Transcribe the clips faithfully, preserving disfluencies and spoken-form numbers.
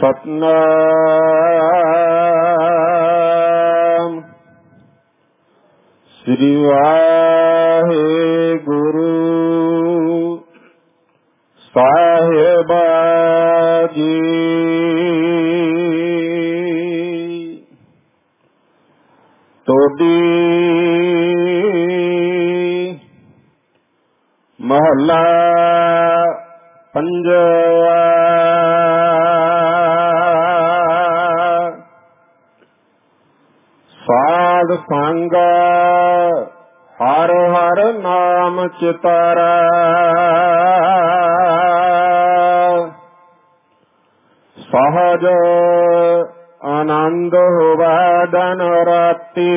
ਸਤਨਾਮ ਸ੍ਰੀ ਵਾਹਿਗੁਰੂ ਸਾਹਿਬ ਜੀ। ਤੋਡੀ ਮਹੱਲਾ ਪੰਜਵਾ। ਸਾਧ ਸੰਗ ਹਰ ਹਰ ਨਾਮ ਚਿਤਾਰਾ, ਸਹਜ ਆਨੰਦ ਹੋਵੈ ਦਿਨ ਰਾਤੀ,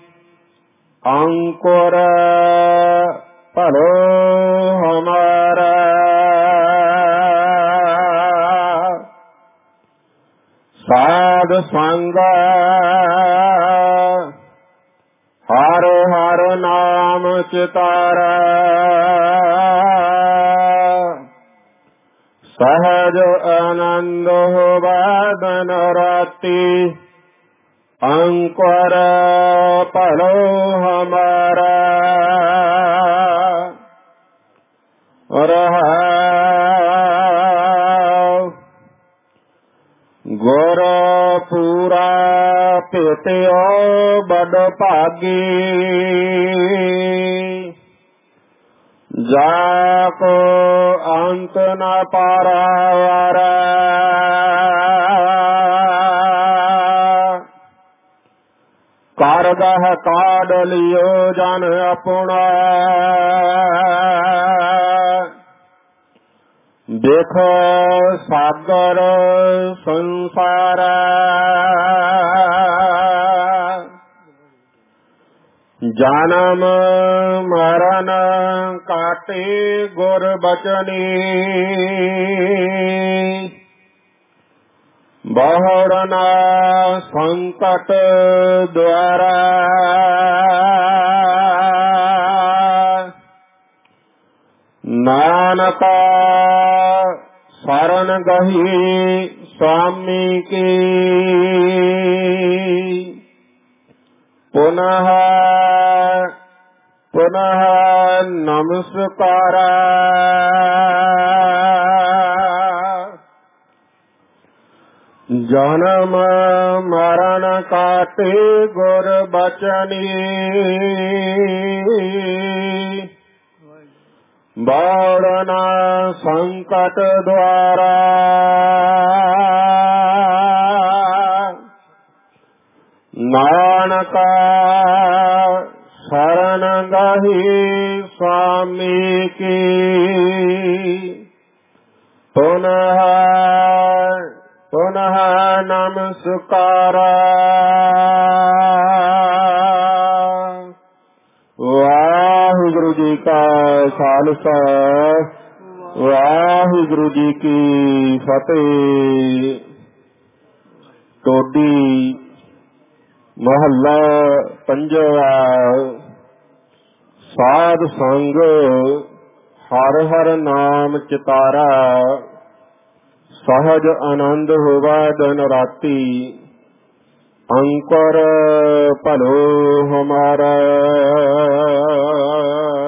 ਅੰਕੁਰ ਭਲੋ ਹਮਾਰਾ। ਸਾਧ ਸੰਗ ਹਰ ਹਰ ਨਾਮ ਚਿਤਾਰਾ, ਸਹਜ ਆਨੰਦ ਹੋਵੈ ਦਿਨ ਰਾਤੀ, ਅੰਕੁਰ ਭਲੋ ਹਮਾਰਾ। ਰਹਾਉ ਗੁਰ ਪੂਰਾ ਭੇਟਿਓ ਬੜ ਭਾਗੀ, ਜਾ ਕੋ ਅੰਤ ਨ ਪਾਰਾਵਾਰਾ। ਕਾਰਗਹ ਕਾਢ ਲਿਓ ਜਨ ਆਪਣਾ, ਦੇਖੋ ਸਾਗਰ ਸੰਸਾਰ। ਜਨਮ ਮਰਨ ਕਾਟੇ ਗੁਰ ਬਚਨੀ, ਬਹੁੜਨ ਸੰਕਟ ਦੁਆਰਾ। ਨਾਨਕ ਸ਼ਰਨ ਗਹੀ ਸੁਆਮੀ ਕੀ, ਪੁਨః ਪੁਨః ਨਮਸਕਾਰਾ। ਜਨਮ ਮਰਨ ਕਾਟੇ ਗੁਰ ਬਚਨੀ, ਬਹੁੜਨ ਸੰਕਟ ਦੁਆਰਾ। ਨਾਨਕ ਸ਼ਰਨ ਗਹੀ ਸੁਆਮੀ ਕੀ, ਪੁਨః ਪੁਨః ਨਮਸਕਾਰਾ। ਵਾਹਿਗੁਰੂ ਜੀ ਕਾ ਖਾਲਸਾ, ਵਾਹਿਗੁਰੂ ਜੀ ਕੀ ਫਤਿਹ। ਟੋਡੀ ਮਹੱਲਾ ਪੰਜਵਾ। ਸਾਧ ਸੰਗ ਹਰ ਹਰ ਨਾਮ ਚਿਤਾਰਾ, ਸਹਜ ਆਨੰਦ ਹੋਵੈ ਦਿਨ ਰਾਤੀ, ਅੰਕੁਰ ਭਲੋ ਹਮਾਰਾ।